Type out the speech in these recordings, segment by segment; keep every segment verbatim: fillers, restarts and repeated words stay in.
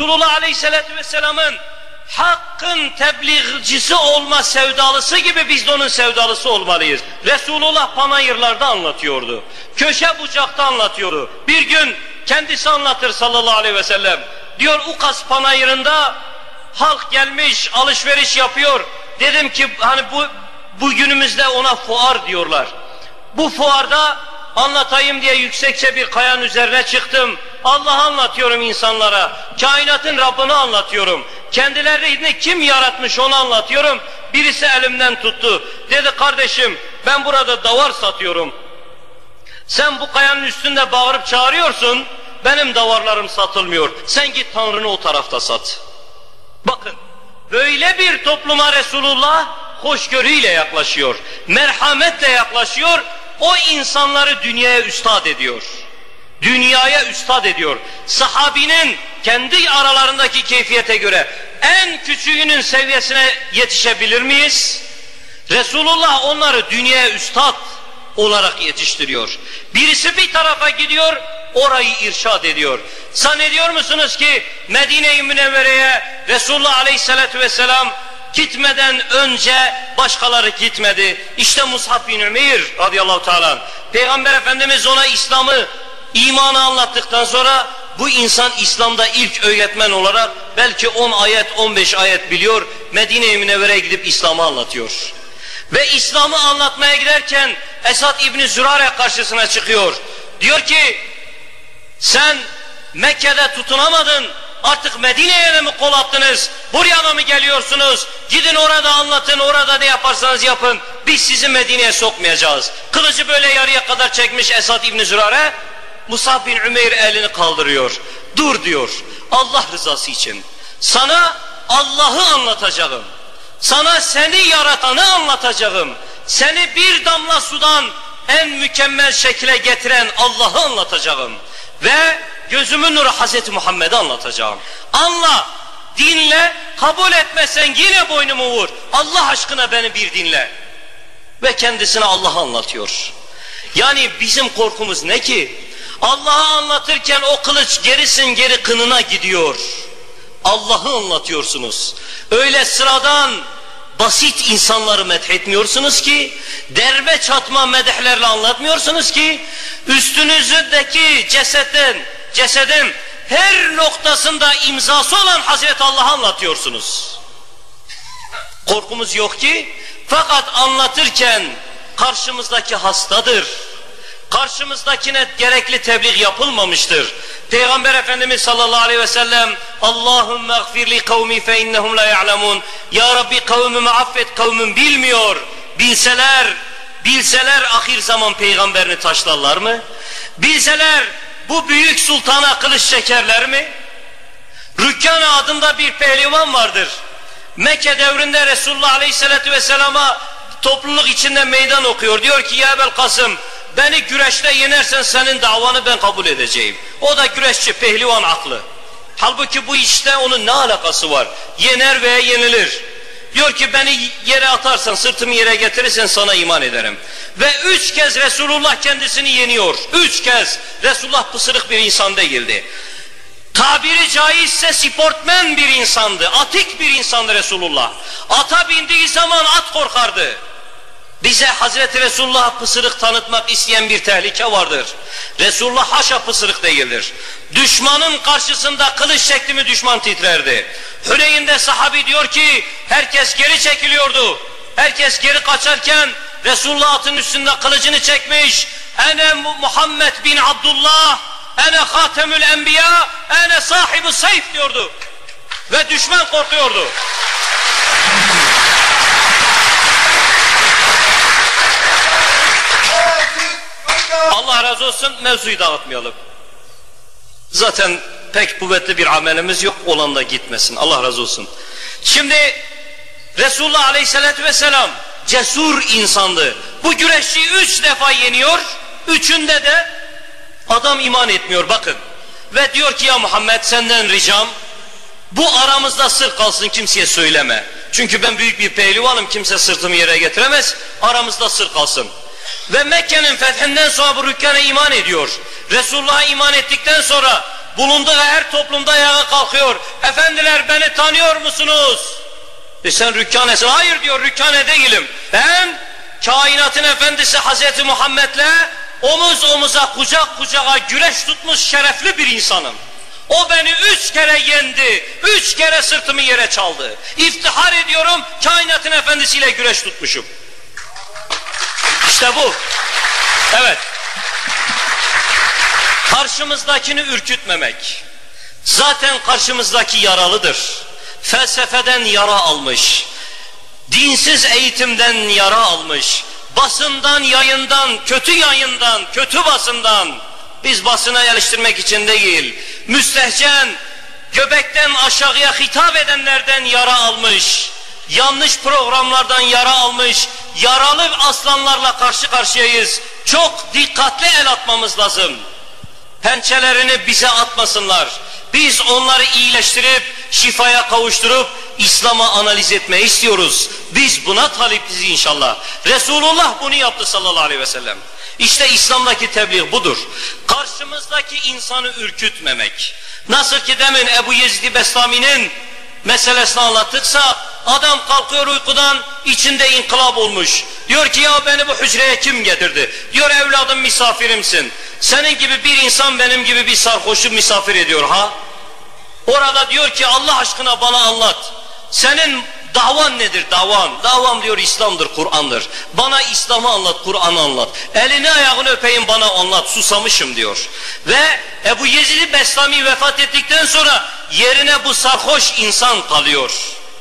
Resulullah Aleyhisselatü Vesselam'ın hakkın tebliğcisi olma sevdalısı gibi biz de onun sevdalısı olmalıyız. Resulullah panayırlarda anlatıyordu. Köşe bucakta anlatıyordu. Bir gün kendisi anlatır sallallahu aleyhi ve sellem. Diyor Ukas panayırında halk gelmiş alışveriş yapıyor. Dedim ki hani bu bugünümüzde ona fuar diyorlar. Bu fuarda anlatayım diye yüksekçe bir kayanın üzerine çıktım. Allah'ı anlatıyorum insanlara. Kainatın Rabbini anlatıyorum. Kendilerini kim yaratmış onu anlatıyorum. Birisi elimden tuttu. Dedi kardeşim ben burada davar satıyorum. Sen bu kayanın üstünde bağırıp çağırıyorsun. Benim davarlarım satılmıyor. Sen git Tanrı'nı o tarafta sat. Bakın böyle bir topluma Resulullah hoşgörüyle yaklaşıyor. Merhametle yaklaşıyor. O insanları dünyaya üstad ediyor. Dünyaya üstad ediyor. Sahabinin kendi aralarındaki keyfiyete göre en küçüğünün seviyesine yetişebilir miyiz? Resulullah onları dünyaya üstad olarak yetiştiriyor. Birisi bir tarafa gidiyor, orayı irşad ediyor. Zannediyor musunuz ki Medine-i Münevvere'ye Resulullah Aleyhisselatü Vesselam gitmeden önce başkaları gitmedi. İşte Mus'ab bin Ümeyr radıyallahu teala. Peygamber Efendimiz ona İslam'ı, imanı anlattıktan sonra bu insan İslam'da ilk öğretmen olarak belki on ayet on beş ayet biliyor. Medine-i Münevvere'ye gidip İslam'ı anlatıyor. Ve İslam'ı anlatmaya giderken Esad İbni Zürare karşısına çıkıyor. Diyor ki sen Mekke'de tutunamadın, artık Medine'ye mi kol attınız, buraya mı geliyorsunuz, gidin orada anlatın, orada ne yaparsanız yapın, biz sizi Medine'ye sokmayacağız. Kılıcı böyle yarıya kadar çekmiş Esad İbni Zürare, Mus'ab bin Ümeyr elini kaldırıyor. Dur diyor, Allah rızası için sana Allah'ı anlatacağım, sana seni yaratanı anlatacağım, seni bir damla sudan en mükemmel şekle getiren Allah'ı anlatacağım ve gözümün nuru Hazreti Muhammed'i anlatacağım. Anla, dinle, kabul etmezsen yine boynumu vur. Allah aşkına beni bir dinle. Ve kendisine Allah'ı anlatıyor. Yani bizim korkumuz ne ki? Allah'ı anlatırken o kılıç gerisin geri kınına gidiyor. Allah'ı anlatıyorsunuz. Öyle sıradan, basit insanları methetmiyorsunuz ki, derbe çatma medehlerle anlatmıyorsunuz ki, üstünüzdeki cesetten, cesedin her noktasında imzası olan Hazreti Allah'ı anlatıyorsunuz. Korkumuz yok ki, fakat anlatırken karşımızdaki hastadır. Karşımızdakine gerekli tebliğ yapılmamıştır. Peygamber Efendimiz sallallahu aleyhi ve sellem Allahümme gfirli kavmi fe innehum la ya'lemun. Ya Rabbi kavmimi affet, kavmim bilmiyor. Bilseler, bilseler ahir zaman peygamberini taşlarlar mı? Bilseler bu büyük sultana kılıç çekerler mi? Rükkâne adında bir pehlivan vardır. Mekke devrinde Resulullah Aleyhisselatü Vesselam'a topluluk içinde meydan okuyor. Diyor ki ya Ebel Kasım, beni güreşte yenersen senin davanı ben kabul edeceğim. O da güreşçi, pehlivan aklı. Halbuki bu işte onun ne alakası var? Yener veya yenilir. Diyor ki beni yere atarsan, sırtımı yere getirirsen sana iman ederim. Ve üç kez Resulullah kendisini yeniyor. Üç kez. Resulullah pısırık bir insan değildi. Tabiri caizse sportmen bir insandı. Atik bir insandı Resulullah. Ata bindiği zaman at korkardı. Bize Hazreti Resulullah'a pısırık tanıtmak isteyen bir tehlike vardır. Resulullah haşa pısırık değildir. Düşmanın karşısında kılıç çekti mi düşman titrerdi. Hüneyn'de sahabi diyor ki herkes geri çekiliyordu. Herkes geri kaçarken Resulullah atın üstünde kılıcını çekmiş. Ene Muhammed bin Abdullah, ene Hatemül Enbiya, ene sahibi sayf diyordu. Ve düşman korkuyordu. Allah razı olsun, mevzuyu dağıtmayalım. Zaten pek kuvvetli bir amelimiz yok, olan da gitmesin. Allah razı olsun. Şimdi Resulullah Aleyhisselatü Vesselam cesur insandı. Bu güreşçiyi üç defa yeniyor, üçünde de adam iman etmiyor bakın. Ve diyor ki ya Muhammed senden ricam, bu aramızda sır kalsın, kimseye söyleme. Çünkü ben büyük bir pehlivanım, kimse sırtımı yere getiremez, aramızda sır kalsın. Ve Mekke'nin fethinden sonra bu Rükkâne iman ediyor. Resulullah'a iman ettikten sonra bulunduğu her toplumda ayağa kalkıyor. Efendiler beni tanıyor musunuz? E sen Rükkane'sin. Hayır diyor, Rükkane değilim. Ben kainatın efendisi Hazreti Muhammed'le omuz omuza, kucak kucağa güreş tutmuş şerefli bir insanım. O beni üç kere yendi, üç kere sırtımı yere çaldı. İftihar ediyorum, kainatın efendisiyle güreş tutmuşum. İşte bu. Evet. Karşımızdakini ürkütmemek. Zaten karşımızdaki yaralıdır. Felsefeden yara almış. Dinsiz eğitimden yara almış. Basından, yayından, kötü yayından, kötü basından. Biz basına eleştirmek için değil, müstehcen, göbekten aşağıya hitap edenlerden yara almış, yanlış programlardan yara almış, yaralı aslanlarla karşı karşıyayız. Çok dikkatli el atmamız lazım. Pençelerini bize atmasınlar. Biz onları iyileştirip, şifaya kavuşturup, İslam'a analiz etmeyi istiyoruz. Biz buna talibiz inşallah. Resulullah bunu yaptı sallallahu aleyhi ve sellem. İşte İslam'daki tebliğ budur. Karşımızdaki insanı ürkütmemek. Nasıl ki demin Ebu Yezid Bestami'nin meselesini anlattıksa, adam kalkıyor uykudan, içinde inkılap olmuş. Diyor ki ya beni bu hücreye kim getirdi? Diyor evladım misafirimsin. Senin gibi bir insan benim gibi bir sarhoşu misafir ediyor ha? Orada diyor ki Allah aşkına bana anlat. Senin davan nedir davan? Davam diyor İslam'dır, Kur'an'dır. Bana İslam'ı anlat, Kur'an'ı anlat. Elini ayağını öpeyim bana anlat, susamışım diyor. Ve Ebu Yezid Bestami vefat ettikten sonra yerine bu sarhoş insan kalıyor.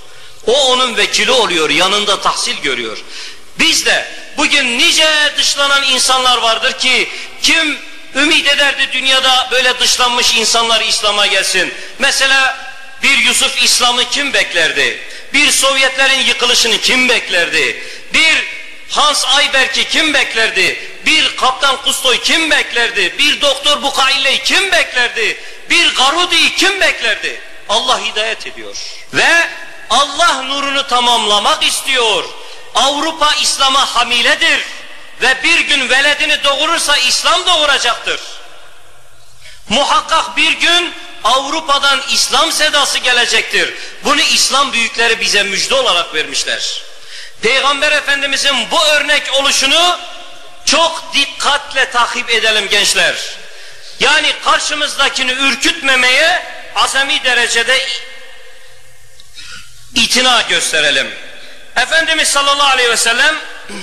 O onun vekili oluyor, yanında tahsil görüyor. Biz de bugün nice dışlanan insanlar vardır ki kim ümit ederdi dünyada böyle dışlanmış insanlar İslam'a gelsin. Mesela bir Yusuf İslam'ı kim beklerdi? Bir Sovyetlerin yıkılışını kim beklerdi? Bir Hans Ayberk'i kim beklerdi? Bir Kaptan Kustoy kim beklerdi? Bir Doktor Bukaille'yi kim beklerdi? Bir Garudi'yi kim beklerdi? Allah hidayet ediyor. Ve Allah nurunu tamamlamak istiyor. Avrupa İslam'a hamiledir. Ve bir gün veledini doğurursa İslam doğuracaktır. Muhakkak bir gün Avrupa'dan İslam sedası gelecektir. Bunu İslam büyükleri bize müjde olarak vermişler. Peygamber Efendimizin bu örnek oluşunu çok dikkatle takip edelim gençler. Yani karşımızdakini ürkütmemeye azami derecede itina gösterelim. Efendimiz sallallahu aleyhi ve sellem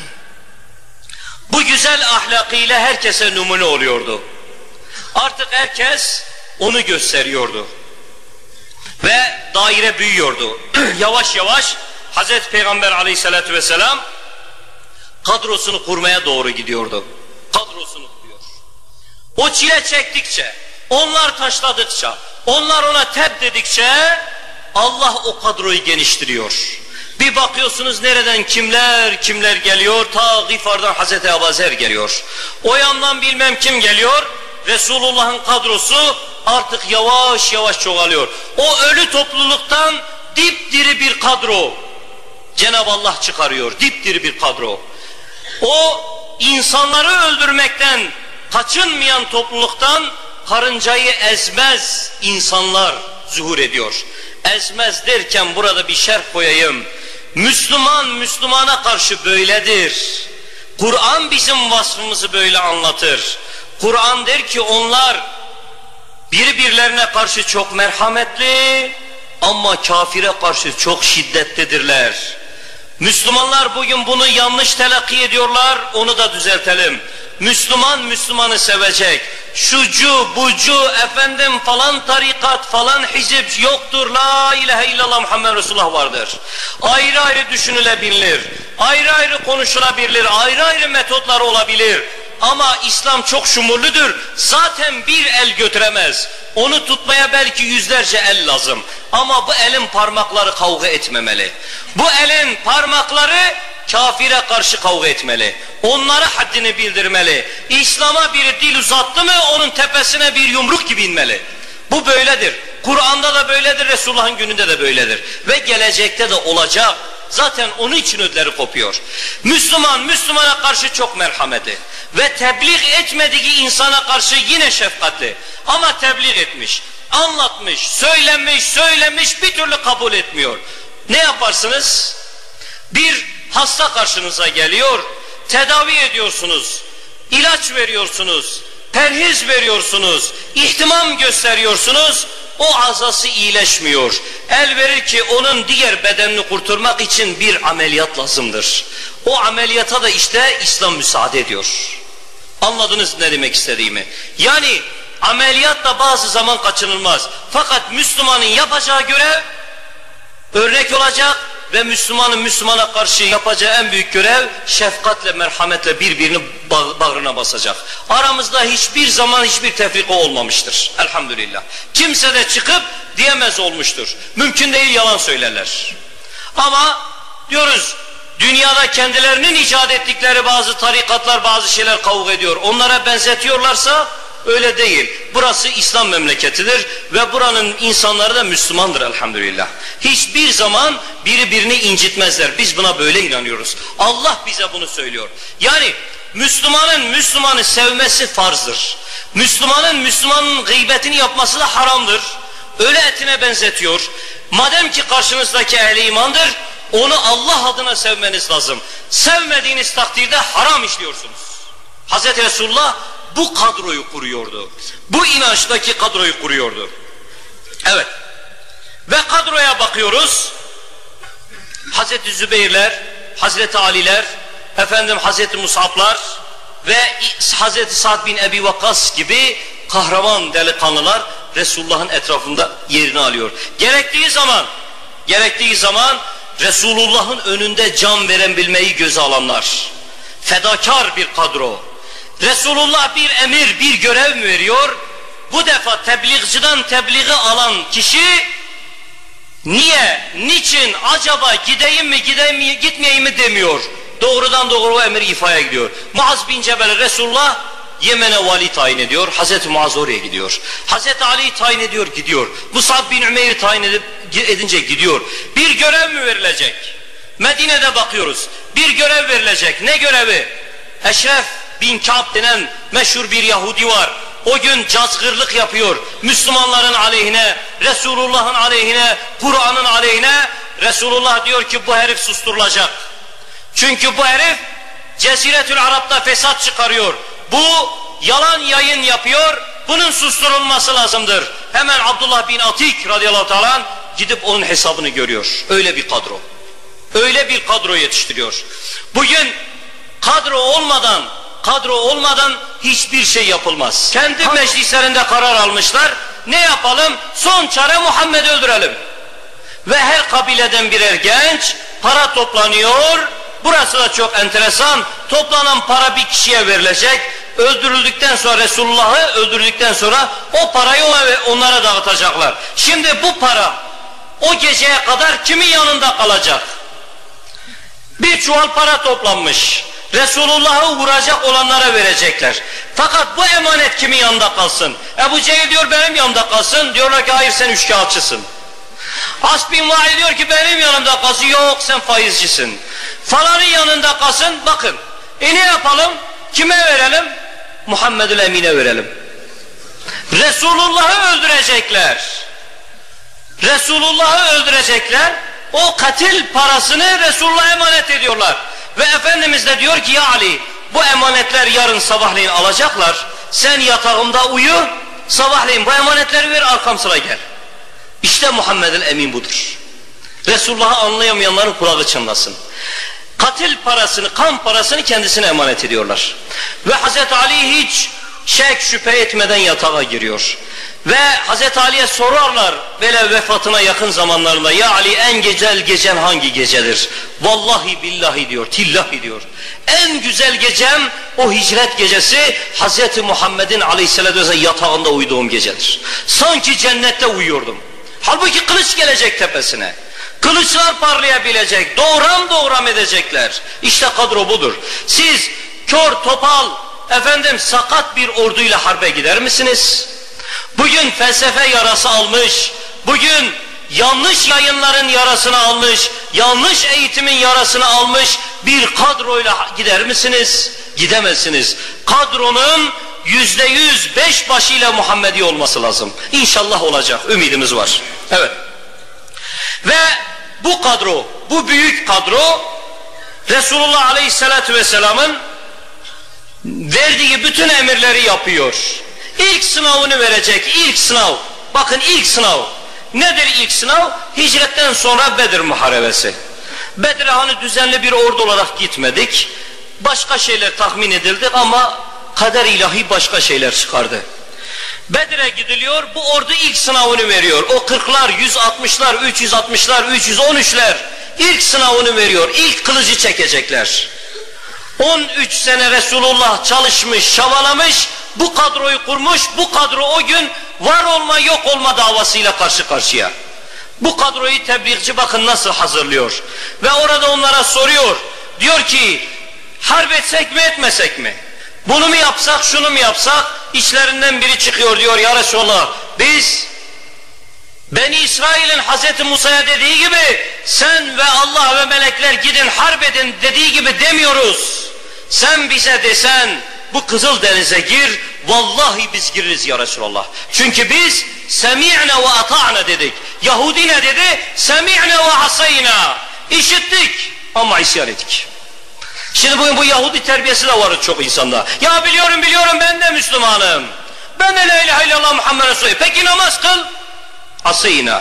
bu güzel ahlakıyla herkese numune oluyordu. Artık herkes onu gösteriyordu. Ve daire büyüyordu. Yavaş yavaş Hazreti Peygamber aleyhissalatü vesselam kadrosunu kurmaya doğru gidiyordu. Kadrosunu kuruyor. O çile çektikçe, onlar taşladıkça, onlar ona tep dedikçe Allah o kadroyu geniştiriyor. Bir bakıyorsunuz nereden kimler kimler geliyor, ta Gifar'dan Hazreti Abazer geliyor. O yandan bilmem kim geliyor, Resulullah'ın kadrosu artık yavaş yavaş çoğalıyor. O ölü topluluktan dipdiri bir kadro Cenab-ı Allah çıkarıyor, dipdiri bir kadro. O insanları öldürmekten kaçınmayan topluluktan karıncayı ezmez insanlar zuhur ediyor. Ezmez derken burada bir şerh koyayım. Müslüman Müslümana karşı böyledir. Kur'an bizim vasfımızı böyle anlatır. Kur'an der ki onlar birbirlerine karşı çok merhametli ama kafire karşı çok şiddetlidirler. Müslümanlar bugün bunu yanlış telakki ediyorlar, onu da düzeltelim. Müslüman Müslümanı sevecek. Şucu, bucu, efendim falan tarikat, falan hizip yoktur. La ilahe illallah Muhammed Resulullah vardır. Ayrı ayrı düşünülebilir, ayrı ayrı konuşulabilir, ayrı ayrı metotlar olabilir. Ama İslam çok şumurludur. Zaten bir el götüremez. Onu tutmaya belki yüzlerce el lazım. Ama bu elin parmakları kavga etmemeli. Bu elin parmakları kafire karşı kavga etmeli. Onlara haddini bildirmeli. İslam'a bir dil uzattı mı onun tepesine bir yumruk gibi inmeli. Bu böyledir. Kur'an'da da böyledir, Resulullah'ın gününde de böyledir. Ve gelecekte de olacak. zaten onun için ödleri kopuyor. Müslüman, Müslümana karşı çok merhametli ve tebliğ etmediği insana karşı yine şefkatli. Ama tebliğ etmiş, anlatmış, söylemiş, söylemiş, bir türlü kabul etmiyor. Ne yaparsınız? Bir hasta karşınıza geliyor, tedavi ediyorsunuz, ilaç veriyorsunuz, perhiz veriyorsunuz, ihtimam gösteriyorsunuz, o azası iyileşmiyor. El verir ki onun diğer bedenini kurtarmak için bir ameliyat lazımdır. O ameliyata da işte İslam müsaade ediyor. Anladınız ne demek istediğimi? Yani ameliyat da bazı zaman kaçınılmaz. Fakat Müslümanın yapacağı görev örnek olacak ve Müslümanın Müslümana karşı yapacağı en büyük görev şefkatle, merhametle birbirini bağrına basacak. Aramızda hiçbir zaman hiçbir tefrika olmamıştır. Elhamdülillah. Kimse de çıkıp diyemez olmuştur. Mümkün değil, yalan söylerler. Ama diyoruz, dünyada kendilerinin icat ettikleri bazı tarikatlar, bazı şeyler kavga ediyor. Onlara benzetiyorlarsa öyle değil. Burası İslam memleketidir ve buranın insanları da Müslümandır elhamdülillah. Hiçbir zaman biri birini incitmezler. Biz buna böyle inanıyoruz. Allah bize bunu söylüyor. Yani Müslümanın Müslümanı sevmesi farzdır. Müslümanın Müslümanın gıybetini yapması da haramdır. Öyle etine benzetiyor. Madem ki karşınızdaki ehli imandır, onu Allah adına sevmeniz lazım. Sevmediğiniz takdirde haram işliyorsunuz. Hazreti Resulullah bu kadroyu kuruyordu. Bu inançtaki kadroyu kuruyordu. Evet. Ve kadroya bakıyoruz. Hazreti Zübeyirler, Hazreti Aliler, efendim Hazreti Musablar ve Hazreti Sa'd bin Ebi Vakkas gibi kahraman delikanlılar Resulullah'ın etrafında yerini alıyor. Gerektiği zaman, gerektiği zaman Resulullah'ın önünde can veren bilmeyi göze alanlar. Fedakar bir kadro. Resulullah bir emir, bir görev mi veriyor? Bu defa tebliğciden tebliği alan kişi niye, niçin, acaba gideyim mi, gideyim mi, gitmeyeyim mi demiyor. Doğrudan doğru o emir ifaya gidiyor. Muaz bin Cebel Resulullah Yemen'e vali tayin ediyor. Hazreti Muaz oraya gidiyor. Hazreti Ali'yi tayin ediyor, gidiyor. Musab bin Ümeyr'i tayin edip, edince gidiyor. Bir görev mi verilecek? Medine'de bakıyoruz. Bir görev verilecek. Ne görevi? Eşref bin Ka'b denen meşhur bir Yahudi var. O gün cazgırlık yapıyor. Müslümanların aleyhine, Resulullah'ın aleyhine, Kur'an'ın aleyhine. Resulullah diyor ki bu herif susturulacak. Çünkü bu herif Ceziretül Arap'ta fesat çıkarıyor. Bu yalan yayın yapıyor. Bunun susturulması lazımdır. Hemen Abdullah bin Atik radıyallahu teala gidip onun hesabını görüyor. Öyle bir kadro. Öyle bir kadro yetiştiriyor. Bugün kadro olmadan kadro olmadan hiçbir şey yapılmaz. Kendi meclislerinde karar almışlar. Ne yapalım? Son çare Muhammed'i öldürelim. Ve her kabileden birer genç para toplanıyor. Burası da çok enteresan. Toplanan para bir kişiye verilecek. Öldürüldükten sonra, Resulullah'ı öldürdükten sonra o parayı onlara dağıtacaklar. Şimdi bu para o geceye kadar kimin yanında kalacak? Bir çuval para toplanmış. Resulullah'ı vuracak olanlara verecekler. Fakat bu emanet kimin yanında kalsın? Ebu Cehil diyor benim yanımda kalsın. Diyorlar ki hayır sen üçkağıtçısın. As bin Vail diyor ki benim yanımda kalsın. Yok sen faizcisin. Falanın yanında kalsın. Bakın. E ne yapalım? Kime verelim? Muhammedül Emin'e verelim. Resulullah'ı öldürecekler. Resulullah'ı öldürecekler. O katil parasını Resulullah'a emanet ediyorlar. Ve Efendimiz de diyor ki ya Ali bu emanetler yarın sabahleyin alacaklar. Sen yatağımda uyu, sabahleyin bu emanetleri ver arkam sıra gel. İşte Muhammed'in emin budur. Resulullah'ı anlayamayanların kulağı çınlasın. Katil parasını, kan parasını kendisine emanet ediyorlar. Ve Hazreti Ali hiç şek şüphe etmeden yatağa giriyor. Ve Hazreti Ali'ye sorarlar böyle vefatına yakın zamanlarında ya Ali en güzel gecen hangi gecedir? Vallahi billahi diyor, tillahi diyor. En güzel gecem o hicret gecesi Hazreti Muhammed'in aleyhisselatü vesselam yatağında uyuduğum gecedir. Sanki cennette uyuyordum. Halbuki kılıç gelecek tepesine. Kılıçlar parlayabilecek, doğram doğram edecekler. İşte kadro budur. Siz kör topal, efendim sakat bir orduyla harbe gider misiniz? Bugün felsefe yarası almış, bugün yanlış yayınların yarasını almış, yanlış eğitimin yarasını almış bir kadroyla gider misiniz? Gidemezsiniz. Kadronun yüzde yüz beş başıyla Muhammedi olması lazım. İnşallah olacak. Ümidimiz var. Evet. Ve bu kadro, bu büyük kadro Resulullah Aleyhisselatü Vesselam'ın verdiği bütün emirleri yapıyor. İlk sınavını verecek. İlk sınav. Bakın ilk sınav. Nedir ilk sınav? Hicretten sonra Bedir Muharebesi. Bedir'e hani düzenli bir ordu olarak gitmedik. Başka şeyler tahmin edildi ama kader ilahi başka şeyler çıkardı. Bedir'e gidiliyor, bu ordu ilk sınavını veriyor. O kırklar, yüz altmışlar, üç yüz altmışlar, üç yüz on üçler ilk sınavını veriyor. İlk kılıcı çekecekler. on üç sene Resulullah çalışmış, çabalamış, bu kadroyu kurmuş, bu kadro o gün var olma yok olma davasıyla karşı karşıya. Bu kadroyu tebliğci bakın nasıl hazırlıyor. Ve orada onlara soruyor, diyor ki harp etsek mi etmesek mi? Bunu mu yapsak, şunu mu yapsak? İçlerinden biri çıkıyor, diyor ya Resulallah, biz Beni İsrail'in Hazreti Musa'ya dediği gibi sen ve Allah ve melekler gidin harp edin dediği gibi demiyoruz. Sen bize desen bu Kızıl Deniz'e gir, vallahi biz gireriz ya Resulallah. Çünkü biz semi'ne ve ata'na dedik. Yahudi ne dedi? Semi'ne ve asayna. İşittik ama isyan ettik. Şimdi bugün bu Yahudi terbiyesi de var çok insanda. Ya biliyorum biliyorum ben de Müslümanım. Ben de la ilahe illallah Muhammed Resulü. Peki namaz kıl. Asayna.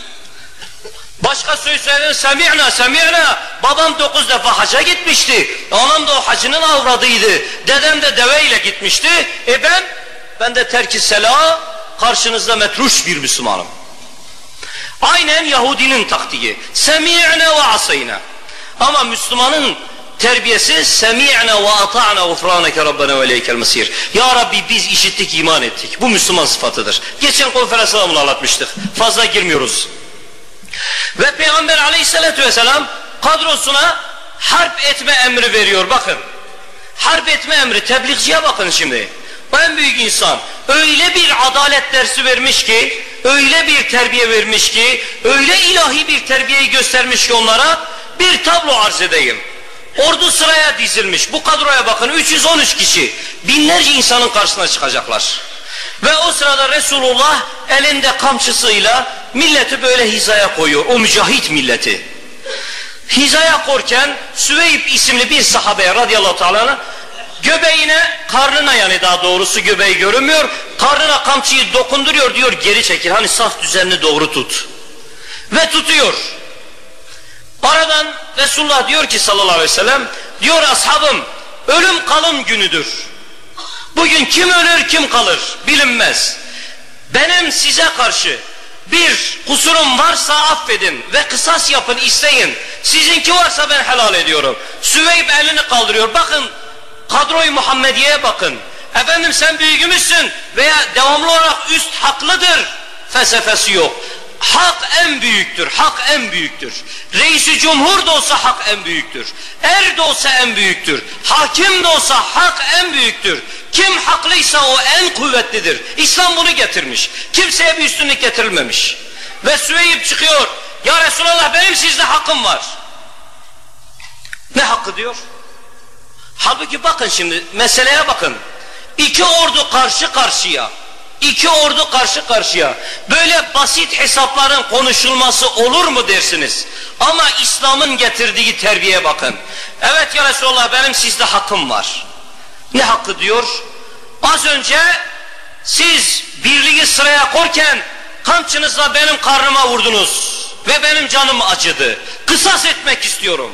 Başka söz söyleyen semi'na semi'na. Babam dokuz defa haca gitmişti. Anam da o hacının avradıydı. Dedem de deveyle gitmişti. E ben? Ben de terk-i sela karşınızda metruş bir Müslümanım. Aynen Yahudinin taktiği. Semi'na ve asayna. Ama Müslümanın terbiyesi semi'na ve ata'na gufraneke rabbena ve ileykel mesir. Ya Rabbi biz işittik, iman ettik. Bu Müslüman sıfatıdır. Geçen konferansda bunu anlatmıştık. Fazla girmiyoruz. Ve Peygamber Aleyhisselatü Vesselam kadrosuna harp etme emri veriyor. Bakın. Harp etme emri. Tebliğciye bakın şimdi. O en büyük insan. Öyle bir adalet dersi vermiş ki, öyle bir terbiye vermiş ki, öyle ilahi bir terbiyeyi göstermiş ki onlara, bir tablo arz edeyim. Ordu sıraya dizilmiş. Bu kadroya bakın. üç yüz on üç kişi. Binlerce insanın karşısına çıkacaklar. Ve o sırada Resulullah elinde kamçısıyla milleti böyle hizaya koyuyor. O mücahit milleti. Hizaya korken Süveyb isimli bir sahabeye radıyallahu teala göbeğine, karnına yani daha doğrusu göbeği görünmüyor. Karnına kamçıyı dokunduruyor, diyor geri çekil. Hani saf düzenli doğru tut. Ve tutuyor. Aradan Resulullah diyor ki sallallahu aleyhi ve sellem, diyor ashabım ölüm kalım günüdür. Bugün kim ölür kim kalır bilinmez. Benim size karşı bir kusurum varsa affedin ve kısas yapın, isteyin. Sizinki varsa ben helal ediyorum. Süveyb elini kaldırıyor. Bakın kadroyu Muhammediye'ye bakın. Efendim sen büyüğümüzsün veya devamlı olarak üst haklıdır felsefesi yok. Hak en büyüktür, hak en büyüktür. Reis-i Cumhur da olsa hak en büyüktür. Er de olsa en büyüktür. Hakim de olsa hak en büyüktür. Kim haklıysa o en kuvvetlidir. İslam bunu getirmiş. Kimseye bir üstünlük getirilmemiş. Ve Süveyb çıkıyor. Ya Resulallah benim sizde hakkım var. Ne hakkı diyor? Halbuki bakın şimdi meseleye bakın. İki ordu karşı karşıya. İki ordu karşı karşıya. Böyle basit hesapların konuşulması olur mu dersiniz? Ama İslam'ın getirdiği terbiyeye bakın. Evet ya Resulallah benim sizde hakkım var. Ne hakkı diyor? Az önce siz birliği sıraya korken kamçınızla benim karnıma vurdunuz. Ve benim canım acıdı. Kısas etmek istiyorum.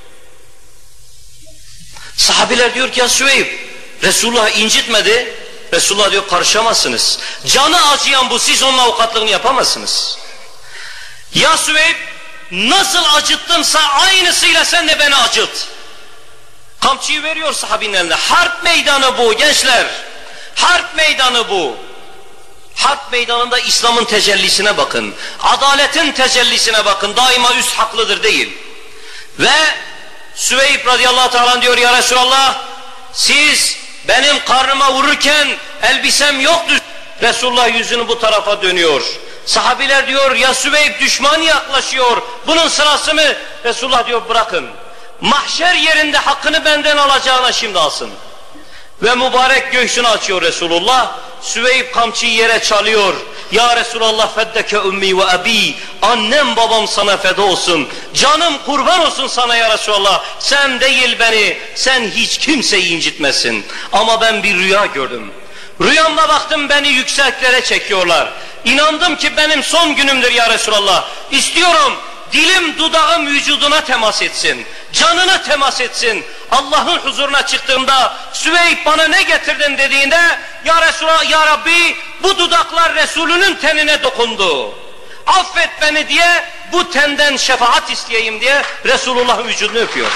Sahabiler diyor ki ya Süveyb, Resulullah incitmedi. Resulullah diyor karışamazsınız. Canı acıyan bu, siz onun avukatlığını yapamazsınız. Ya Süveyb, nasıl acıttımsa aynısıyla sen de beni acıt. Kamçıyı veriyor sahabinin eline. Harp meydanı bu gençler. Harp meydanı bu. Harp meydanında İslam'ın tecellisine bakın. Adaletin tecellisine bakın. Daima üst haklıdır değil. Ve Süveyb radıyallahu teala diyor ya Resulallah, siz benim karnıma vururken elbisem yoktu. Resulullah yüzünü bu tarafa dönüyor. Sahabiler diyor ya Süveyb düşman yaklaşıyor, bunun sırası mı? Resulullah diyor bırakın. Mahşer yerinde hakkını benden alacağına şimdi alsın. Ve mübarek göğsünü açıyor Resulullah. Süveyb kamçıyı yere çalıyor. Ya Resulallah feddeke ummi ve abi. Annem babam sana feda olsun. Canım kurban olsun sana ya Resulallah. Sen değil beni, sen hiç kimseyi incitmesin. Ama ben bir rüya gördüm. Rüyamda baktım beni yükseklere çekiyorlar. İnandım ki benim son günümdür ya Resulallah. İstiyorum dilim dudağım vücuduna temas etsin. Canına temas etsin. Allah'ın huzuruna çıktığımda Süveyb bana ne getirdin dediğinde ya Resulallah ya Rabbi bu dudaklar Resulünün tenine dokundu. Affet beni diye bu tenden şefaat isteyeyim diye Resulullah'ın vücudunu öpüyor.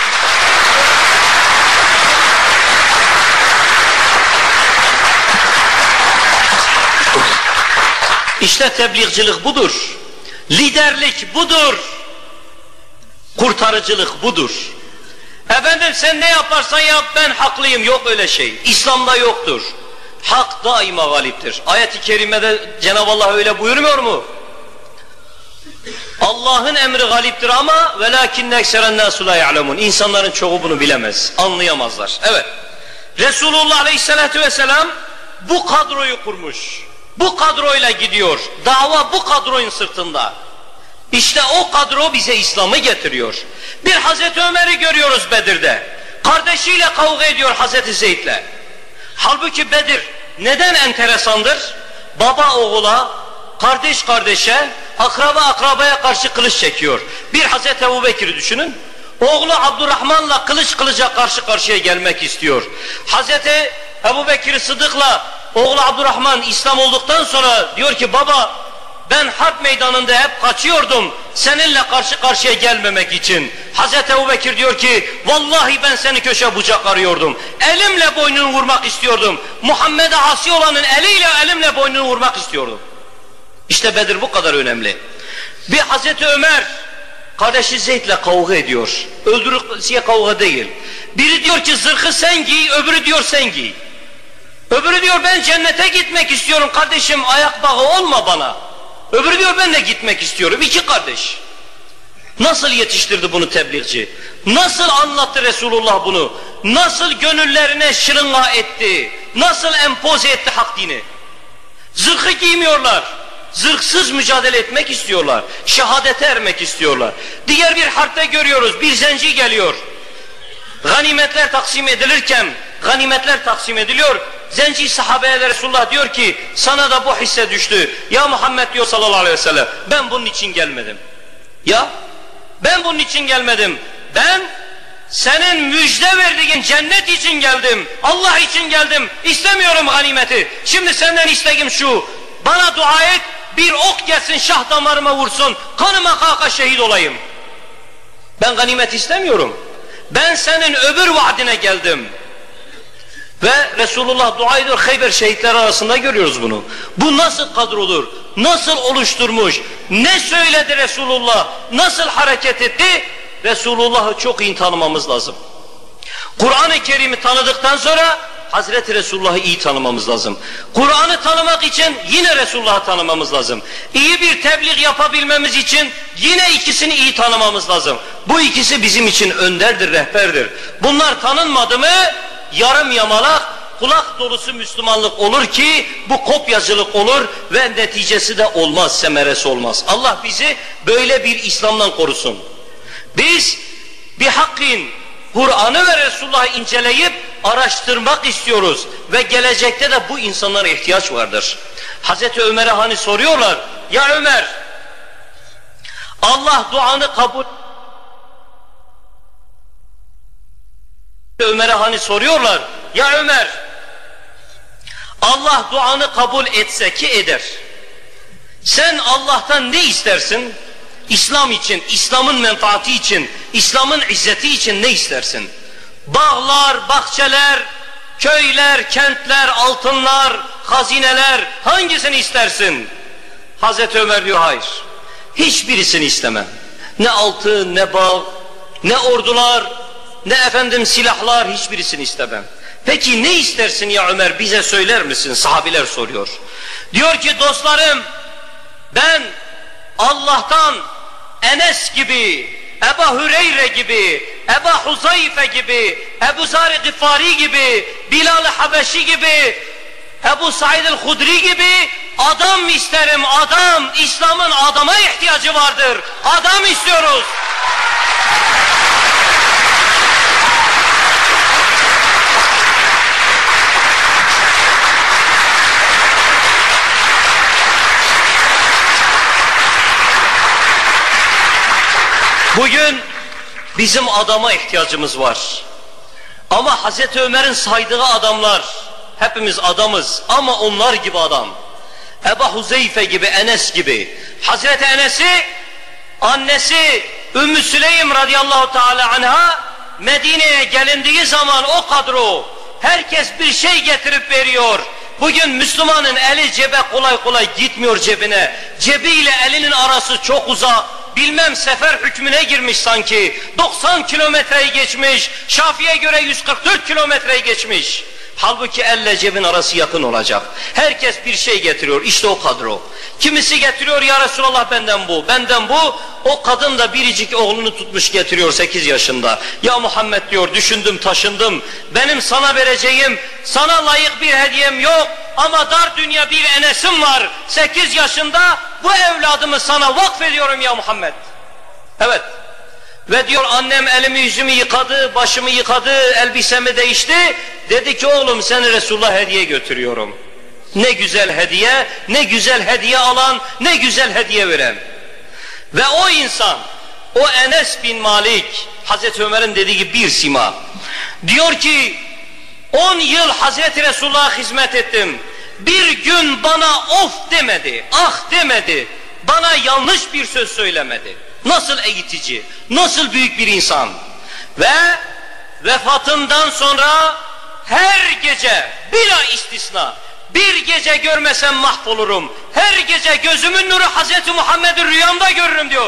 İşte tebliğcilik budur. Liderlik budur. Kurtarıcılık budur. Efendim sen ne yaparsan yap ben haklıyım. Yok öyle şey. İslam'da yoktur. Hak daima galiptir. Ayet-i kerimede Cenab-ı Allah öyle buyurmuyor mu? Allah'ın emri galiptir ama velakinne ekseren nasu la ya'lemun. İnsanların çoğu bunu bilemez, anlayamazlar. Evet. Resulullah Aleyhisselatü Vesselam bu kadroyu kurmuş. Bu kadroyla gidiyor. Dava bu kadronun sırtında. İşte o kadro bize İslam'ı getiriyor. Bir Hazreti Ömer'i görüyoruz Bedir'de. Kardeşiyle kavga ediyor Hazreti Zeyd'le. Halbuki Bedir neden enteresandır? Baba oğula, kardeş kardeşe, akraba akrabaya karşı kılıç çekiyor. Bir Hazreti Ebubekir'i düşünün. Oğlu Abdurrahman'la kılıç kılıca karşı karşıya gelmek istiyor. Hazreti Ebubekir Sıddık'la oğlu Abdurrahman İslam olduktan sonra diyor ki baba ben harp meydanında hep kaçıyordum seninle karşı karşıya gelmemek için. Hazreti Ebubekir diyor ki vallahi ben seni köşe bucak arıyordum. Elimle boynunu vurmak istiyordum. Muhammed'e asi olanın eliyle elimle boynunu vurmak istiyordum. İşte Bedir bu kadar önemli. Bir Hazreti Ömer kardeşi Zeyd'le kavga ediyor. Öldürücüye kavga değil. Biri diyor ki zırhı sen giy, öbürü diyor sen giy. Öbürü diyor ben cennete gitmek istiyorum kardeşim ayak bağı olma bana. Öbürü diyor ben de gitmek istiyorum. İki kardeş. Nasıl yetiştirdi bunu tebliğci? Nasıl anlattı Resulullah bunu? Nasıl gönüllerine şırınga etti? Nasıl empoze etti hak dini? Zırhı giymiyorlar. Zırhsız mücadele etmek istiyorlar. Şehadete ermek istiyorlar. Diğer bir harpte görüyoruz. Bir zenci geliyor. Ganimetler taksim edilirken ganimetler taksim ediliyor. Zenci sahabeye de Resulullah diyor ki sana da bu hisse düştü. Ya Muhammed diyor sallallahu aleyhi ve sellem ben bunun için gelmedim. Ya ben bunun için gelmedim. Ben senin müjde verdiğin cennet için geldim. Allah için geldim. İstemiyorum ganimeti. Şimdi senden isteğim şu. Bana dua et. Bir ok gelsin şah damarıma vursun. Kanıma kalka şehit olayım. Ben ganimet istemiyorum. Ben senin öbür vaadine geldim. Ve Resulullah dua ediyor. Kheyber şehitleri arasında görüyoruz bunu. Bu nasıl kadrodur? Nasıl oluşturmuş? Ne söyledi Resulullah? Nasıl hareket etti? Resulullah'ı çok iyi tanımamız lazım. Kur'an-ı Kerim'i tanıdıktan sonra Hazreti Resulullah'ı iyi tanımamız lazım. Kur'an'ı tanımak için yine Resulullah'ı tanımamız lazım. İyi bir tebliğ yapabilmemiz için yine ikisini iyi tanımamız lazım. Bu ikisi bizim için önderdir, rehberdir. Bunlar tanınmadı mı yarım yamalak, kulak dolusu Müslümanlık olur ki bu kopyacılık olur ve neticesi de olmaz, semeresi olmaz. Allah bizi böyle bir İslam'dan korusun. Biz bir hakkın Kur'an'ı ve Resulullah'ı inceleyip araştırmak istiyoruz ve gelecekte de bu insanlara ihtiyaç vardır. Hazreti Ömer'e hani soruyorlar, ya Ömer Allah duanı kabul Ömer'e hani soruyorlar, ya Ömer Allah duanı kabul etse ki eder. Sen Allah'tan ne istersin? İslam için, İslam'ın menfaati için, İslam'ın izzeti için ne istersin? Bağlar, bahçeler, köyler, kentler, altınlar, hazineler hangisini istersin? Hazreti Ömer diyor hayır. Hiçbirisini istemem. Ne altın, ne bağ, ne ordular, ne efendim silahlar hiçbirisini istemem. Peki ne istersin ya Ömer bize söyler misin? Sahabiler soruyor. Diyor ki dostlarım Ben Allah'tan Enes gibi, Ebu Hüreyre gibi, Ebu Huzayfe gibi, Ebu Zar-ı Gıfari gibi, Bilal-i Habeşi gibi, Ebu Said el-Hudri gibi adam isterim, adam. İslam'ın adama ihtiyacı vardır. Adam istiyoruz. Bugün bizim adama ihtiyacımız var. Ama Hazreti Ömer'in saydığı adamlar, hepimiz adamız ama onlar gibi adam. Ebu Huzeyfe gibi, Enes gibi. Hazreti Enes'i annesi Ümmü Süleym radıyallahu teala anha Medine'ye gelindiği zaman o kadro, herkes bir şey getirip veriyor. Bugün Müslümanın eli cebe kolay kolay gitmiyor cebine. Cebiyle elinin arası çok uzak. Bilmem sefer hükmüne girmiş sanki. doksan kilometreyi geçmiş. Şafii'ye göre yüz kırk dört kilometreyi geçmiş. Halbuki elle cebin arası yakın olacak. Herkes bir şey getiriyor. İşte o kadro. Kimisi getiriyor, ya Resulallah benden bu, benden bu. O kadın da biricik oğlunu tutmuş getiriyor sekiz yaşında. Ya Muhammed diyor, düşündüm taşındım. Benim sana vereceğim, sana layık bir hediyem yok. Ama dar dünya bir Enes'im var. sekiz yaşında bu evladımı sana vakfediyorum ya Muhammed. Evet. Ve diyor annem elimi yüzümü yıkadı, başımı yıkadı, elbisemi değişti. Dedi ki oğlum seni Resulullah hediye götürüyorum. Ne güzel hediye, ne güzel hediye alan, ne güzel hediye veren. Ve o insan, o Enes bin Malik, Hazreti Ömer'in dediği gibi bir sima. Diyor ki on yıl Hazreti Resulullah'a hizmet ettim. Bir gün bana of demedi, ah demedi. Bana yanlış bir söz söylemedi. Nasıl eğitici, nasıl büyük bir insan. Ve vefatından sonra her gece bila istisna, bir gece görmesem mahvolurum. Her gece gözümün nuru Hazreti Muhammed'i rüyamda görürüm diyor.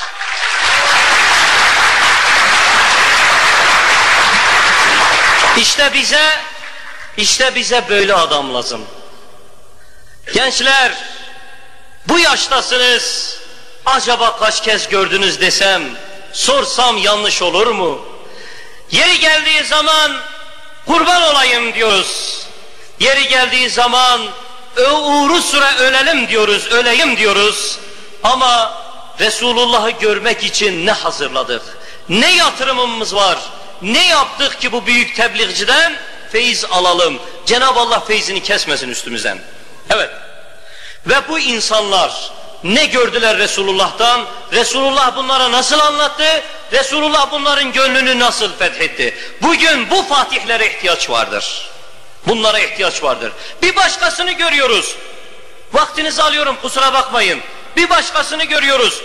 İşte bize, işte bize böyle adam lazım. Gençler, bu yaştasınız. Acaba kaç kez gördünüz desem, sorsam yanlış olur mu? Yeri geldiği zaman kurban olayım diyoruz. Yeri geldiği zaman uğru sıra ölelim diyoruz, öleyim diyoruz. Ama Resulullah'ı görmek için ne hazırladık? Ne yatırımımız var? Ne yaptık ki bu büyük tebliğciden feyiz alalım? Cenab-ı Allah feyzini kesmesin üstümüzden. Evet. Ve bu insanlar ne gördüler Resulullah'tan? Resulullah bunlara nasıl anlattı? Resulullah bunların gönlünü nasıl fethetti? Bugün bu fatihlere ihtiyaç vardır. Bunlara ihtiyaç vardır. Bir başkasını görüyoruz. Vaktinizi alıyorum, kusura bakmayın. Bir başkasını görüyoruz.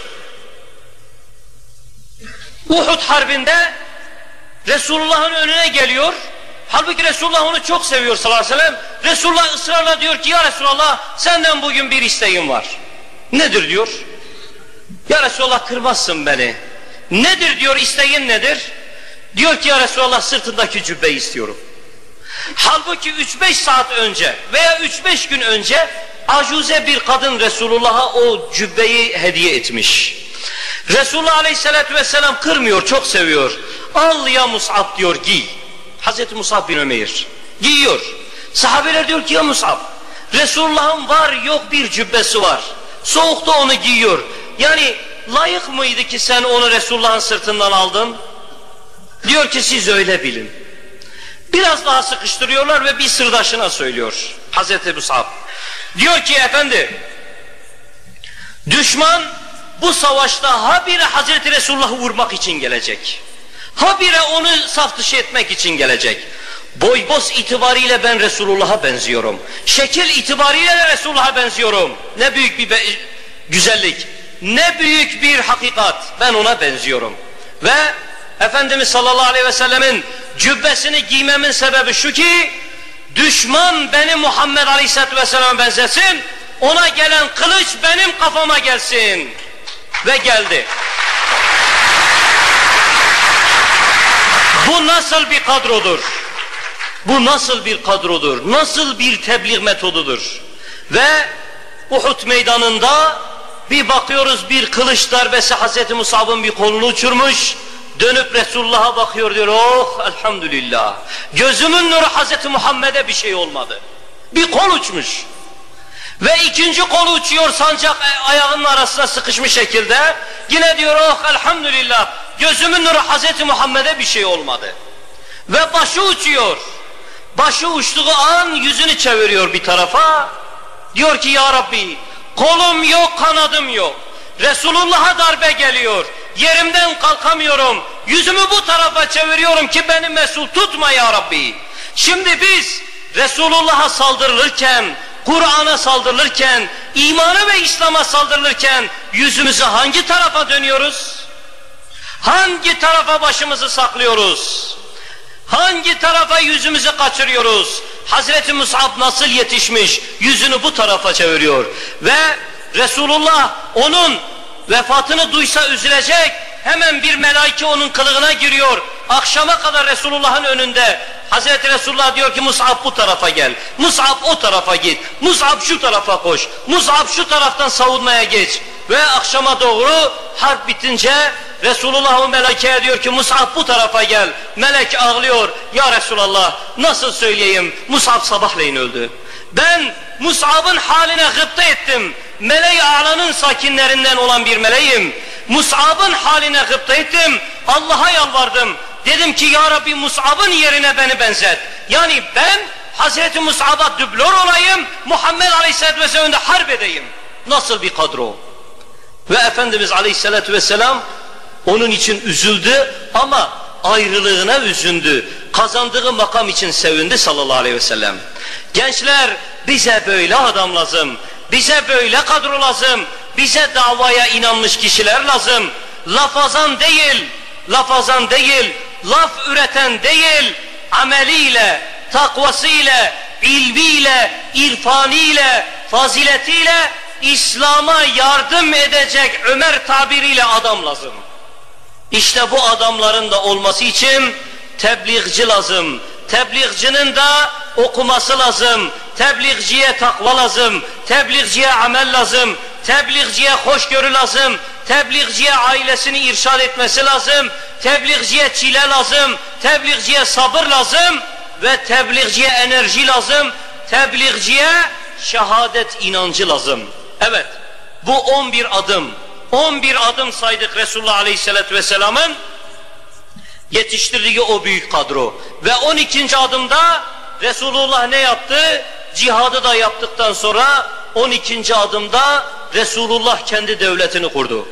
Uhud Harbi'nde Resulullah'ın önüne geliyor. Halbuki Resulullah onu çok seviyor sallallahu aleyhi ve sellem. Resulullah ısrarla diyor ki ya Resulullah senden bugün bir isteğim var. Nedir diyor? Ya Resulullah kırmazsın beni. Nedir diyor, isteğin nedir? Diyor ki ya Resulullah sırtındaki cübbeyi istiyorum. Halbuki üç beş saat önce veya üç beş gün önce acuze bir kadın Resulullah'a o cübbeyi hediye etmiş. Resulullah aleyhissalatü vesselam kırmıyor, çok seviyor. Al ya Mus'ab diyor, giy. Hazreti Mus'ab bin Ömeyr giyiyor. Sahabeler diyor ki ya Mus'ab, Resulullah'ın var yok bir cübbesi var. Soğukta onu giyiyor. Yani layık mıydı ki sen onu Resulullah'ın sırtından aldın? Diyor ki siz öyle bilin. Biraz daha sıkıştırıyorlar ve bir sırdaşına söylüyor Hazreti Mus'ab. Diyor ki efendi, düşman bu savaşta habire Hazreti Resulullah'ı vurmak için gelecek. Habire onu saf dışı etmek için gelecek. Boy boz itibariyle ben Resulullah'a benziyorum. Şekil itibariyle de Resulullah'a benziyorum. Ne büyük bir güzellik, ne büyük bir hakikat. Ben ona benziyorum. Ve Efendimiz sallallahu aleyhi ve sellemin cübbesini giymemin sebebi şu ki, düşman beni Muhammed aleyhisselatü vesselam'a benzesin, ona gelen kılıç benim kafama gelsin. Ve geldi. Bu nasıl bir kadrodur? Bu nasıl bir kadrodur? Nasıl bir tebliğ metodudur? Ve Uhud meydanında bir bakıyoruz bir kılıç darbesi Hazreti Musab'ın bir kolunu uçurmuş. Dönüp Resulullah'a bakıyor, diyor oh elhamdülillah. Gözümün nuru Hazreti Muhammed'e bir şey olmadı. Bir kol uçmuş. Ve ikinci kolu uçuyor sancak ayağının arasına sıkışmış şekilde. Yine diyor oh elhamdülillah. Gözümün nuru Hazreti Muhammed'e bir şey olmadı. Ve başı uçuyor. Başı uçtuğu an yüzünü çeviriyor bir tarafa. Diyor ki ya Rabbi kolum yok, kanadım yok. Resulullah'a darbe geliyor. Yerimden kalkamıyorum. Yüzümü bu tarafa çeviriyorum ki beni mesul tutma ya Rabbi. Şimdi biz Resulullah'a saldırılırken, Kur'an'a saldırılırken, imana ve İslam'a saldırılırken yüzümüzü hangi tarafa dönüyoruz? Hangi tarafa başımızı saklıyoruz? Hangi tarafa yüzümüzü kaçırıyoruz? Hazreti Mus'ab nasıl yetişmiş? Yüzünü bu tarafa çeviriyor. Ve Resulullah onun vefatını duysa üzülecek. Hemen bir melaike onun kılığına giriyor. Akşama kadar Resulullah'ın önünde. Hazreti Resulullah diyor ki Mus'ab bu tarafa gel. Mus'ab o tarafa git. Mus'ab şu tarafa koş. Mus'ab şu taraftan savunmaya geç. Ve akşama doğru harp bitince Resulullah o meleke'ye diyor ki Mus'ab bu tarafa gel. Melek ağlıyor. Ya Resulallah nasıl söyleyeyim? Mus'ab sabahleyin öldü. Ben Mus'ab'ın haline gıpta ettim. Meleği A'lanın sakinlerinden olan bir meleğim. Mus'ab'ın haline gıpta ettim. Allah'a yalvardım. Dedim ki ya Rabbi Mus'ab'ın yerine beni benzet. Yani ben Hazreti Mus'ab'a dublör olayım. Muhammed Aleyhisselatü Vesselam'da harp edeyim. Nasıl bir kadro? Ve Efendimiz Aleyhisselatü Vesselam onun için üzüldü ama ayrılığına üzüldü. Kazandığı makam için sevindi sallallahu aleyhi ve sellem. Gençler bize böyle adam lazım. Bize böyle kadro lazım. Bize davaya inanmış kişiler lazım. Lafazan değil, lafazan değil, laf üreten değil, ameliyle, takvasıyla, ilmiyle, irfaniyle, faziletiyle İslam'a yardım edecek Ömer tabiriyle adam lazım. İşte bu adamların da olması için tebliğci lazım. Tebliğcinin de okuması lazım. Tebliğciye takva lazım. Tebliğciye amel lazım. Tebliğciye hoşgörü lazım. Tebliğciye ailesini irşad etmesi lazım. Tebliğciye çile lazım. Tebliğciye sabır lazım. Ve tebliğciye enerji lazım. Tebliğciye şehadet inancı lazım. Evet, bu on bir adım. on bir adım saydık Resulullah Aleyhisselatü Vesselam'ın yetiştirdiği o büyük kadro. Ve on ikinci adımda Resulullah ne yaptı? Cihadı da yaptıktan sonra on ikinci adımda Resulullah kendi devletini kurdu.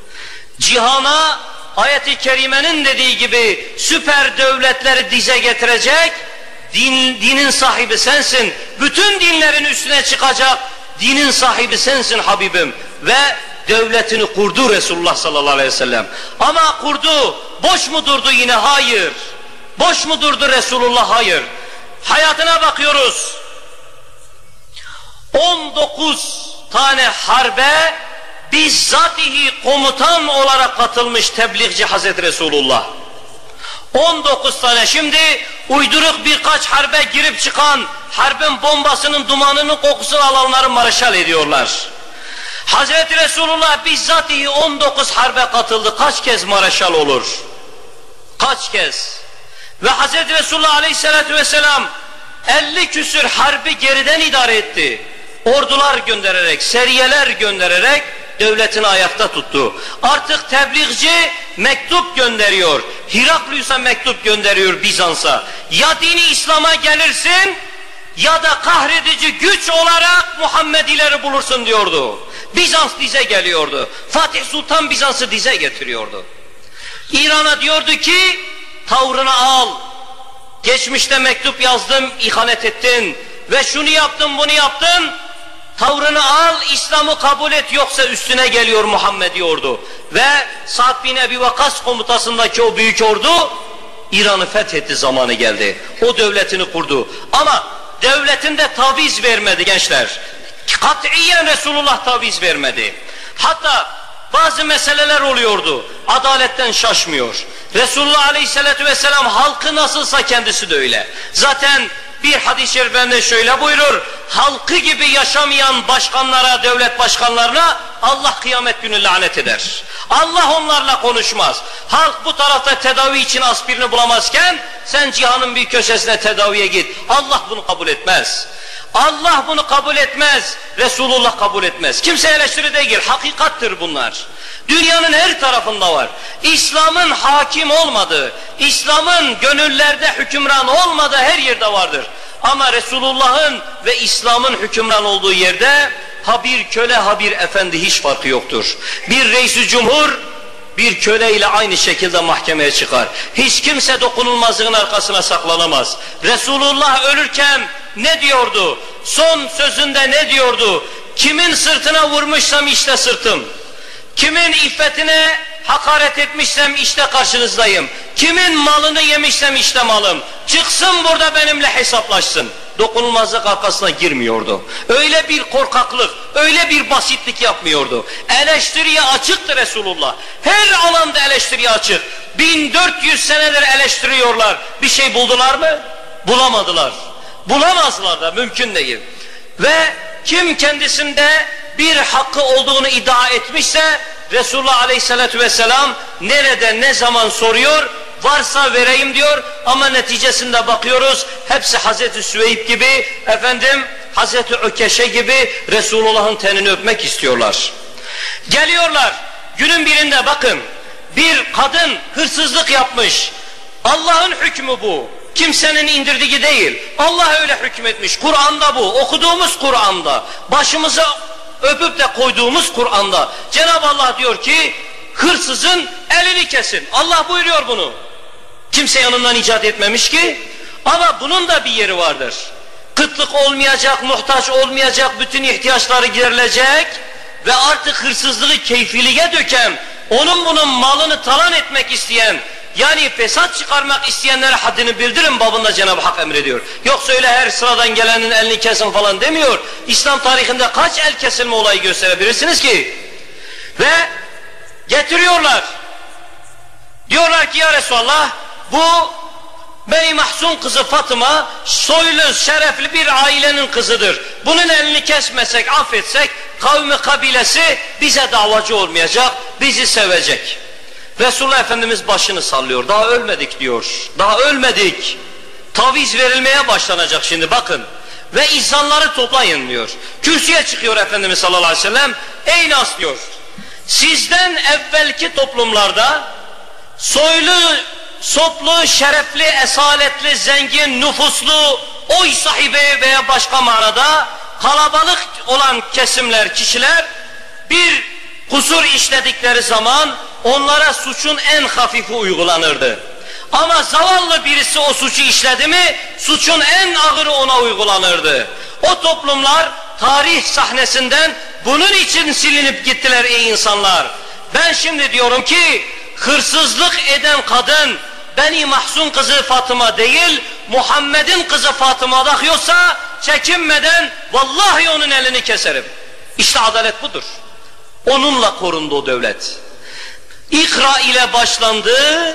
Cihana ayet-i kerimenin dediği gibi süper devletleri dize getirecek, din, dinin sahibi sensin. Bütün dinlerin üstüne çıkacak dinin sahibi sensin Habibim. Ve devletini kurdu Resulullah sallallahu aleyhi ve sellem. Ama kurdu, boş mu durdu yine? Hayır. Boş mu durdu Resulullah? Hayır. Hayatına bakıyoruz. on dokuz tane harbe bizzatihi komutan olarak katılmış tebliğci Hazreti Resulullah. on dokuz tane. Şimdi uyduruk birkaç harbe girip çıkan, harbin bombasının dumanının kokusunu alanları marşal ediyorlar. Hazreti Resulullah bizzatihi on dokuz harbe katıldı. Kaç kez mareşal olur? Kaç kez? Ve Hazreti Resulullah Aleyhisselatü Vesselam elli küsür harbi geriden idare etti. Ordular göndererek, seriyeler göndererek devletini ayakta tuttu. Artık tebliğci mektup gönderiyor. Hiraklius'a mektup gönderiyor Bizans'a. Ya dini İslam'a gelirsin ya da kahredici güç olarak Muhammedileri bulursun diyordu. Bizans dize geliyordu. Fatih Sultan Bizans'ı dize getiriyordu. İran'a diyordu ki tavrını al. Geçmişte mektup yazdım, ihanet ettin ve şunu yaptın, bunu yaptın. Tavrını al, İslam'ı kabul et, yoksa üstüne geliyor Muhammed diyordu. Ve Sa'd bin Ebi Vakkas komutasındaki o büyük ordu İran'ı fethetti, zamanı geldi. O devletini kurdu. Ama devletinde taviz vermedi gençler. Katiyen Resulullah taviz vermedi. Hatta bazı meseleler oluyordu. Adaletten şaşmıyor. Resulullah Aleyhisselatü Vesselam halkı nasılsa kendisi de öyle. Zaten bir hadis-i şerifinde şöyle buyurur. halkı gibi yaşamayan başkanlara, devlet başkanlarına Allah kıyamet günü lanet eder. Allah onlarla konuşmaz. Halk bu tarafta tedavi için aspirini bulamazken sen cihanın bir köşesine tedaviye git. Allah bunu kabul etmez. Allah bunu kabul etmez. Resulullah kabul etmez. Kimse eleştiri değil. Hakikattır bunlar. Dünyanın her tarafında var. İslam'ın hakim olmadığı, İslam'ın gönüllerde hükümran olmadığı her yerde vardır. Ama Resulullah'ın ve İslam'ın hükümran olduğu yerde ha bir köle ha bir efendi hiç farkı yoktur. Bir reis-i cumhur bir köle ile aynı şekilde mahkemeye çıkar. Hiç kimse dokunulmazlığın arkasına saklanamaz. Resulullah ölürken ne diyordu? Son sözünde ne diyordu? Kimin sırtına vurmuşsam işte sırtım. Kimin iffetine hakaret etmişsem işte karşınızdayım. Kimin malını yemişsem işte malım. Çıksın burada benimle hesaplaşsın. Dokunulmazlık arkasına girmiyordu. Öyle bir korkaklık, öyle bir basitlik yapmıyordu. Eleştiriye açıktı Resulullah. Her alanda eleştiriye açık. bin dört yüz senedir eleştiriyorlar. Bir şey buldular mı? Bulamadılar. Bulamazlar da, mümkün değil. Ve kim kendisinde bir hakkı olduğunu iddia etmişse Resulullah Aleyhisselatü Vesselam nerede ne zaman soruyor, varsa vereyim diyor ama neticesinde bakıyoruz hepsi Hazreti Süveyb gibi, efendim Hazreti Ökeşe gibi Resulullah'ın tenini öpmek istiyorlar. Geliyorlar günün birinde, bakın, bir kadın hırsızlık yapmış. Allah'ın hükmü bu. Kimsenin indirdiği değil. Allah öyle hükmetmiş. Kur'an'da bu. Okuduğumuz Kur'an'da. Başımıza öpüp de koyduğumuz Kur'an'da. Cenab-ı Allah diyor ki hırsızın elini kesin. Allah buyuruyor bunu. Kimse yanından icat etmemiş ki. Ama bunun da bir yeri vardır. Kıtlık olmayacak, muhtaç olmayacak, bütün ihtiyaçları giderilecek ve artık hırsızlığı keyfiliğe döken, onun bunun malını talan etmek isteyen, yani fesat çıkarmak isteyenlere haddini bildirin babında Cenab-ı Hak emrediyor. Yoksa öyle her sıradan gelenin elini kesin falan demiyor. İslam tarihinde kaç el kesilme olayı gösterebilirsiniz ki? Ve getiriyorlar. Diyorlar ki ya Resulallah, bu Bey Mahsun kızı Fatıma soylu, şerefli bir ailenin kızıdır. Bunun elini kesmesek, affetsek kavmi kabilesi bize davacı olmayacak, bizi sevecek. Resulullah Efendimiz başını sallıyor. Daha ölmedik diyor. Daha ölmedik. Taviz verilmeye başlanacak şimdi, bakın. Ve insanları toplayın diyor. Kürsüye çıkıyor Efendimiz sallallahu aleyhi ve sellem. Ey nas diyor. Sizden evvelki toplumlarda soylu, soplu, şerefli, esaletli, zengin, nüfuslu, oy sahibi veya başka manada kalabalık olan kesimler, kişiler bir kusur işledikleri zaman onlara suçun en hafifi uygulanırdı. Ama zavallı birisi o suçu işledi mi suçun en ağırı ona uygulanırdı. O toplumlar tarih sahnesinden bunun için silinip gittiler ey insanlar. Ben şimdi diyorum ki hırsızlık eden kadın Beni Mahsun kızı Fatıma değil, Muhammed'in kızı Fatıma bakıyorsa çekinmeden vallahi onun elini keserim. İşte adalet budur. Onunla korundu o devlet. İkra ile başlandı,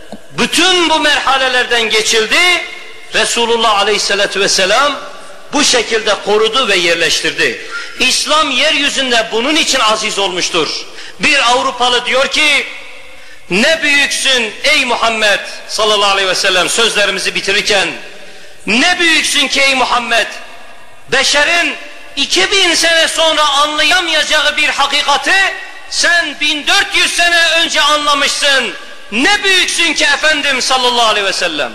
bütün bu merhalelerden geçildi. Resulullah Aleyhisselatü Vesselam bu şekilde korudu ve yerleştirdi. İslam yeryüzünde bunun için aziz olmuştur. Bir Avrupalı diyor ki, ne büyüksün ey Muhammed sallallahu aleyhi ve sellem, sözlerimizi bitirirken, ne büyüksün ki ey Muhammed, beşerin iki bin sene sonra anlayamayacağı bir hakikati sen bin dört yüz sene önce anlamışsın. Ne büyüksün ki efendim sallallahu aleyhi ve sellem.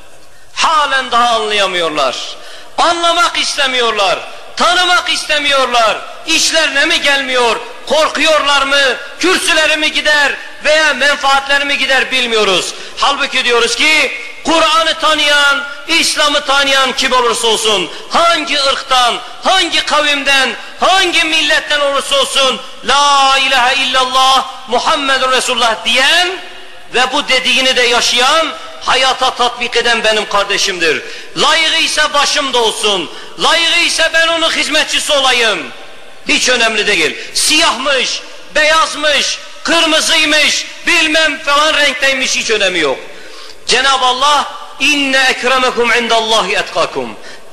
Halen daha anlayamıyorlar. Anlamak istemiyorlar. Tanımak istemiyorlar. İşlerine mi gelmiyor? Korkuyorlar mı? Kürsüleri mi gider? Veya menfaatleri mi gider bilmiyoruz. Halbuki diyoruz ki Kur'an'ı tanıyan, İslam'ı tanıyan kim olursa olsun, hangi ırktan, hangi kavimden, hangi milletten olursa olsun, La ilahe illallah Muhammedun Resulullah diyen ve bu dediğini de yaşayan, hayata tatbik eden benim kardeşimdir. Layıkıysa başımda olsun, layıkıysa ben onun hizmetçisi olayım. Hiç önemli değil. Siyahmış, beyazmış, kırmızıymış, bilmem falan renkteymiş, hiç önemi yok. Cenab-ı Allah inne ekremekum indallahi etkakum.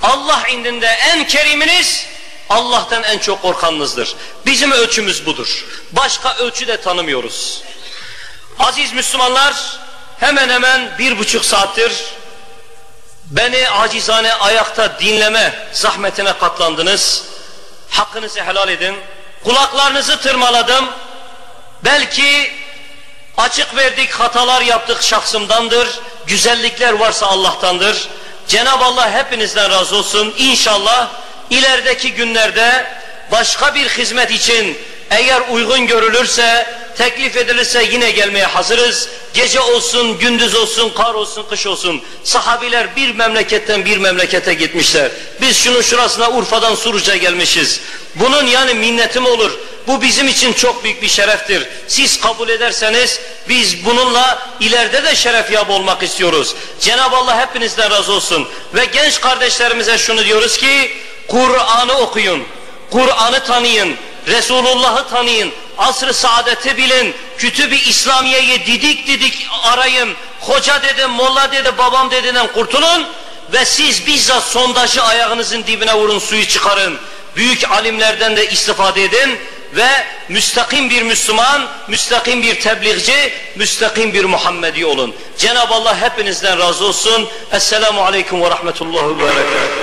Allah indinde en keriminiz, Allah'tan en çok korkanınızdır. Bizim ölçümüz budur. Başka ölçü de tanımıyoruz. Aziz Müslümanlar, hemen hemen bir buçuk saattir beni acizane ayakta dinleme zahmetine katlandınız. Hakkınızı helal edin. Kulaklarınızı tırmaladım. Belki açık verdik, hatalar yaptık, şahsımdandır. Güzellikler varsa Allah'tandır. Cenab-ı Allah hepinizden razı olsun. İnşallah ilerideki günlerde başka bir hizmet için eğer uygun görülürse, teklif edilirse yine gelmeye hazırız. Gece olsun, gündüz olsun, kar olsun, kış olsun. Sahabiler bir memleketten bir memlekete gitmişler. Biz şunun şurasına Urfa'dan Suruç'a gelmişiz. Bunun yani minnetim olur. Bu bizim için çok büyük bir şereftir. Siz kabul ederseniz biz bununla ileride de şerefyab olmak istiyoruz. Cenab-ı Allah hepinizden razı olsun. Ve genç kardeşlerimize şunu diyoruz ki, Kur'an'ı okuyun, Kur'an'ı tanıyın, Resulullah'ı tanıyın, asr-ı saadeti bilin, kütüb-i İslamiye'yi didik didik arayın, hoca dede, molla dede, babam dededen kurtulun ve siz bizzat sondajı ayağınızın dibine vurun, suyu çıkarın. Büyük alimlerden de istifade edin ve müstakim bir Müslüman, müstakim bir tebliğci, müstakim bir Muhammedi olun. Cenab-ı Allah hepinizden razı olsun. Esselamu Aleyküm ve Rahmetullahi ve Berekatuhu.